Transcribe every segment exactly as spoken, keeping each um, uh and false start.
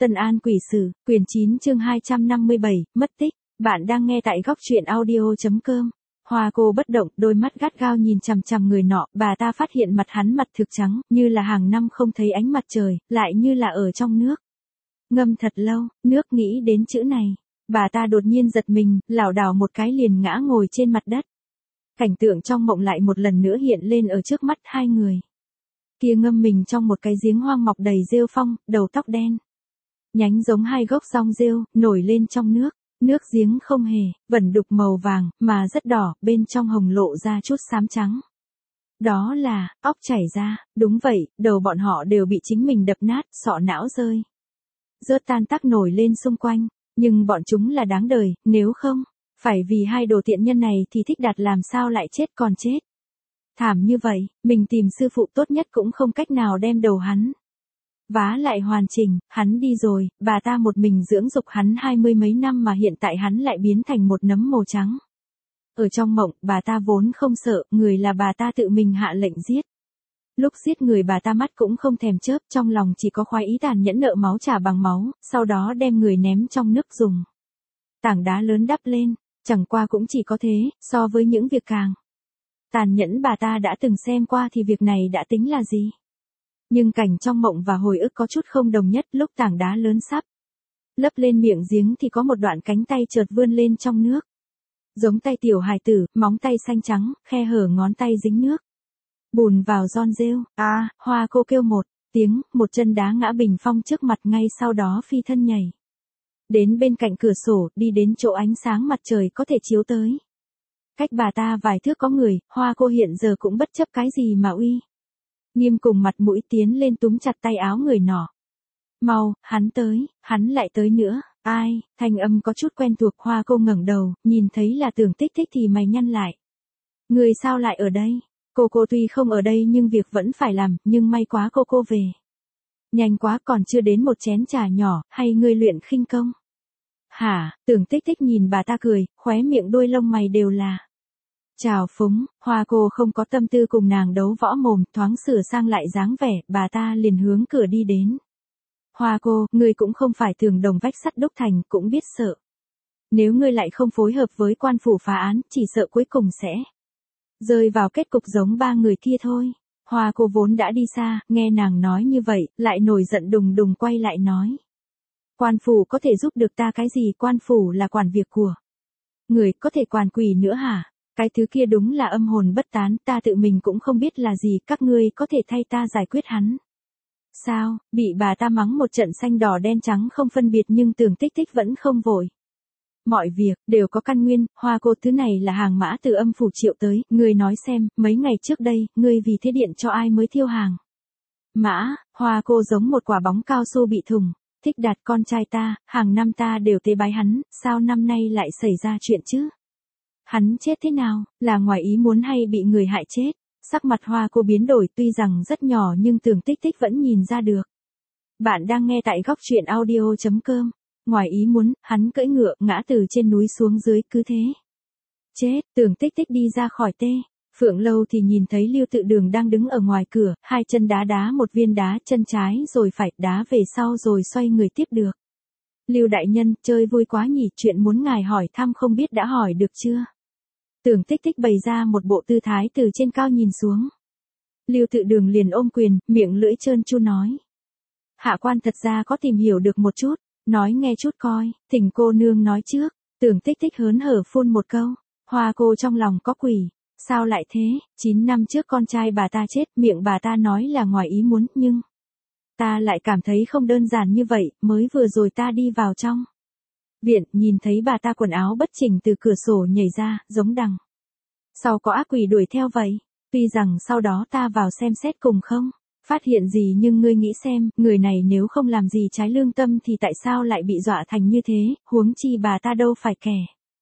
Tân An Quỷ Sử, quyển chín chương hai trăm năm mươi bảy, mất tích. Bạn đang nghe tại góc truyện audio.com. Hoa cô bất động, đôi mắt gắt gao nhìn chằm chằm người nọ, bà ta phát hiện mặt hắn mặt thực trắng, như là hàng năm không thấy ánh mặt trời, lại như là ở trong nước. Ngâm thật lâu, nước nghĩ đến chữ này. Bà ta đột nhiên giật mình, lảo đảo một cái liền ngã ngồi trên mặt đất. Cảnh tượng trong mộng lại một lần nữa hiện lên ở trước mắt hai người. Kia ngâm mình trong một cái giếng hoang mọc đầy rêu phong, đầu tóc đen. Nhánh giống hai gốc rong rêu, nổi lên trong nước. Nước giếng không hề, vẩn đục màu vàng, mà rất đỏ, bên trong hồng lộ ra chút xám trắng. Đó là, óc chảy ra, đúng vậy, đầu bọn họ đều bị chính mình đập nát, sọ não rơi. Rớt tan tác nổi lên xung quanh, nhưng bọn chúng là đáng đời, nếu không, phải vì hai đồ tiện nhân này thì Thích Đạt làm sao lại chết còn chết. Thảm như vậy, mình tìm sư phụ tốt nhất cũng không cách nào đem đầu hắn vá lại hoàn chỉnh, hắn đi rồi, bà ta một mình dưỡng dục hắn hai mươi mấy năm mà hiện tại hắn lại biến thành một nấm màu trắng. Ở trong mộng, bà ta vốn không sợ, người là bà ta tự mình hạ lệnh giết. Lúc giết người bà ta mắt cũng không thèm chớp, trong lòng chỉ có khoái ý tàn nhẫn nợ máu trả bằng máu, sau đó đem người ném trong nước dùng tảng đá lớn đắp lên, chẳng qua cũng chỉ có thế, so với những việc càng tàn nhẫn bà ta đã từng xem qua thì việc này đã tính là gì. Nhưng cảnh trong mộng và hồi ức có chút không đồng nhất, lúc tảng đá lớn sắp lấp lên miệng giếng thì có một đoạn cánh tay chợt vươn lên trong nước. Giống tay tiểu hài tử, móng tay xanh trắng, khe hở ngón tay dính nước. Bùn vào giòn rêu, a à, Hoa cô kêu một tiếng, một chân đá ngã bình phong trước mặt, ngay sau đó phi thân nhảy đến bên cạnh cửa sổ, đi đến chỗ ánh sáng mặt trời có thể chiếu tới. Cách bà ta vài thước có người, Hoa cô hiện giờ cũng bất chấp cái gì mà uy nghiêm cùng mặt mũi tiến lên túm chặt tay áo người nọ. Mau, hắn tới, hắn lại tới nữa, ai, thanh âm có chút quen thuộc. Hoa cô ngẩng đầu, nhìn thấy là Tưởng Tích Tích thì mày nhăn lại. Người sao lại ở đây? Cô cô tuy không ở đây nhưng việc vẫn phải làm, nhưng may quá cô cô về nhanh quá, còn chưa đến một chén trà nhỏ, hay ngươi luyện khinh công? Hả? Tưởng Tích Tích nhìn bà ta cười, khóe miệng đôi lông mày đều là chào phúng. Hoa cô không có tâm tư cùng nàng đấu võ mồm, thoáng sửa sang lại dáng vẻ, bà ta liền hướng cửa đi đến. Hoa cô, ngươi cũng không phải tường đồng vách sắt đúc thành, cũng biết sợ. Nếu ngươi lại không phối hợp với quan phủ phá án, chỉ sợ cuối cùng sẽ rơi vào kết cục giống ba người kia thôi. Hoa cô vốn đã đi xa, nghe nàng nói như vậy, lại nổi giận đùng đùng quay lại nói. Quan phủ có thể giúp được ta cái gì? Quan phủ là quản việc của người, có thể quản quỷ nữa hả? Cái thứ kia đúng là âm hồn bất tán, ta tự mình cũng không biết là gì, các ngươi có thể thay ta giải quyết hắn. Sao? Bị bà ta mắng một trận xanh đỏ đen trắng không phân biệt, nhưng Tưởng Tích Tích vẫn không vội. Mọi việc đều có căn nguyên, Hoa cô, thứ này là hàng mã từ âm phủ triệu tới, ngươi nói xem, mấy ngày trước đây, ngươi vì thế điện cho ai mới thiêu hàng mã? Hoa cô giống một quả bóng cao su bị thùng. Thích Đạt con trai ta, hàng năm ta đều tế bái hắn, sao năm nay lại xảy ra chuyện chứ? Hắn chết thế nào, là ngoài ý muốn hay bị người hại chết? Sắc mặt Hoa cô biến đổi, tuy rằng rất nhỏ nhưng Tưởng Tích Tích vẫn nhìn ra được. Bạn đang nghe tại góc truyện audio.com. Ngoài ý muốn, hắn cưỡi ngựa, ngã từ trên núi xuống dưới, cứ thế chết. Tưởng Tích Tích đi ra khỏi tê Phượng lâu thì nhìn thấy Lưu Tự Đường đang đứng ở ngoài cửa, hai chân đá đá một viên đá, chân trái rồi phải, đá về sau rồi xoay người tiếp được. Lưu đại nhân, chơi vui quá nhỉ, chuyện muốn ngài hỏi thăm không biết đã hỏi được chưa? Tưởng Tích Tích bày ra một bộ tư thái từ trên cao nhìn xuống. Lưu Tự Đường liền ôm quyền, miệng lưỡi trơn tru nói. Hạ quan thật ra có tìm hiểu được một chút, nói nghe chút coi, thỉnh cô nương nói trước. Tưởng Tích Tích hớn hở phun một câu. Hoa cô trong lòng có quỷ. Sao lại thế? Chín năm trước con trai bà ta chết, miệng bà ta nói là ngoài ý muốn, nhưng ta lại cảm thấy không đơn giản như vậy, mới vừa rồi ta đi vào trong viện, nhìn thấy bà ta quần áo bất chỉnh từ cửa sổ nhảy ra, giống đằng sau có ác quỷ đuổi theo vậy. Tuy rằng sau đó ta vào xem xét cùng không phát hiện gì, nhưng ngươi nghĩ xem, người này nếu không làm gì trái lương tâm thì tại sao lại bị dọa thành như thế, huống chi bà ta đâu phải kẻ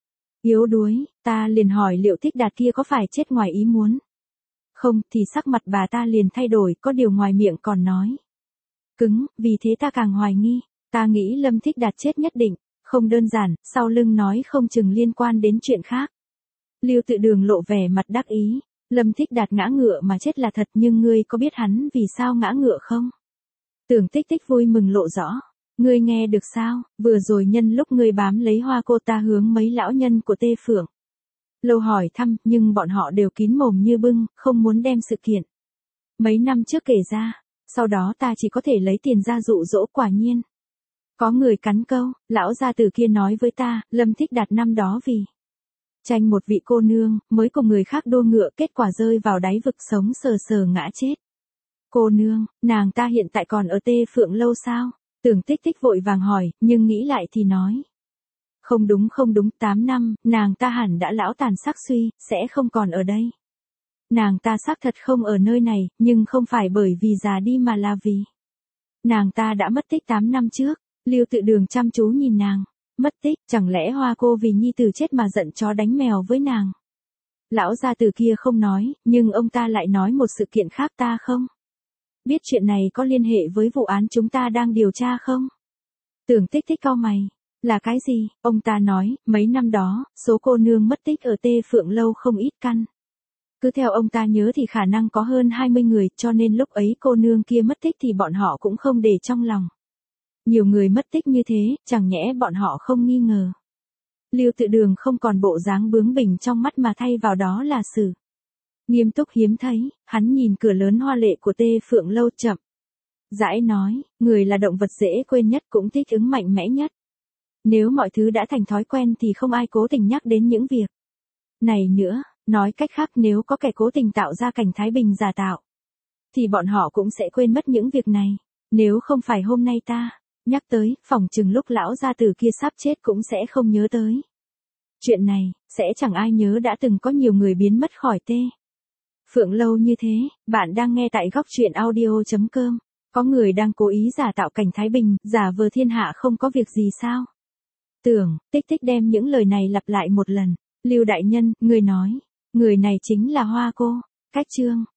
yếu đuối. Ta liền hỏi liệu Thích Đạt kia có phải chết ngoài ý muốn không, thì sắc mặt bà ta liền thay đổi, có điều ngoài miệng còn nói cứng, vì thế ta càng hoài nghi. Ta nghĩ Lâm Thích Đạt chết nhất định không đơn giản, sau lưng nói không chừng liên quan đến chuyện khác. Lưu Tự Đường lộ vẻ mặt đắc ý. Lâm Thích Đạt ngã ngựa mà chết là thật, nhưng ngươi có biết hắn vì sao ngã ngựa không? Tưởng Tích Tích vui mừng lộ rõ. Ngươi nghe được sao, vừa rồi nhân lúc ngươi bám lấy Hoa cô ta hướng mấy lão nhân của Tê Phượng Lâu hỏi thăm, nhưng bọn họ đều kín mồm như bưng, không muốn đem sự kiện mấy năm trước kể ra, sau đó ta chỉ có thể lấy tiền ra dụ dỗ. Quả nhiên có người cắn câu, lão gia tử kia nói với ta, Lâm Thích Đạt năm đó vì tranh một vị cô nương, mới cùng người khác đua ngựa, kết quả rơi vào đáy vực sống sờ sờ ngã chết. Cô nương, nàng ta hiện tại còn ở Tê Phượng Lâu sao? Tưởng Tích Tích vội vàng hỏi, nhưng nghĩ lại thì nói. Không đúng không đúng, tám năm, nàng ta hẳn đã lão tàn sắc suy, sẽ không còn ở đây. Nàng ta xác thật không ở nơi này, nhưng không phải bởi vì già đi mà là vì nàng ta đã mất tích tám năm trước. Lưu Tự Đường chăm chú nhìn nàng. Mất tích, chẳng lẽ Hoa cô vì nhi tử chết mà giận chó đánh mèo với nàng? Lão gia tử kia không nói, nhưng ông ta lại nói một sự kiện khác. Ta không biết chuyện này có liên hệ với vụ án chúng ta đang điều tra không? Tưởng Tích Tích cau mày. Là cái gì? Ông ta nói, mấy năm đó, số cô nương mất tích ở Tê Phượng Lâu không ít căn. Cứ theo ông ta nhớ thì khả năng có hơn hai mươi người, cho nên lúc ấy cô nương kia mất tích thì bọn họ cũng không để trong lòng. Nhiều người mất tích như thế, chẳng nhẽ bọn họ không nghi ngờ. Lưu Tự Đường không còn bộ dáng bướng bỉnh trong mắt mà thay vào đó là sự nghiêm túc hiếm thấy. Hắn nhìn cửa lớn hoa lệ của Tê Phượng Lâu chậm rãi nói, người là động vật dễ quên nhất, cũng thích ứng mạnh mẽ nhất. Nếu mọi thứ đã thành thói quen thì không ai cố tình nhắc đến những việc này nữa. Nói cách khác, nếu có kẻ cố tình tạo ra cảnh thái bình giả tạo, thì bọn họ cũng sẽ quên mất những việc này. Nếu không phải hôm nay ta nhắc tới, phỏng chừng lúc lão gia tử kia sắp chết cũng sẽ không nhớ tới chuyện này, sẽ chẳng ai nhớ đã từng có nhiều người biến mất khỏi Tê Phượng Lâu như thế. Bạn đang nghe tại góc truyện audio chấm com. Có người đang cố ý giả tạo cảnh thái bình, giả vờ thiên hạ không có việc gì sao? Tưởng Tích Tích đem những lời này lặp lại một lần. Lưu đại nhân, người nói, người này chính là Hoa cô. Cách chương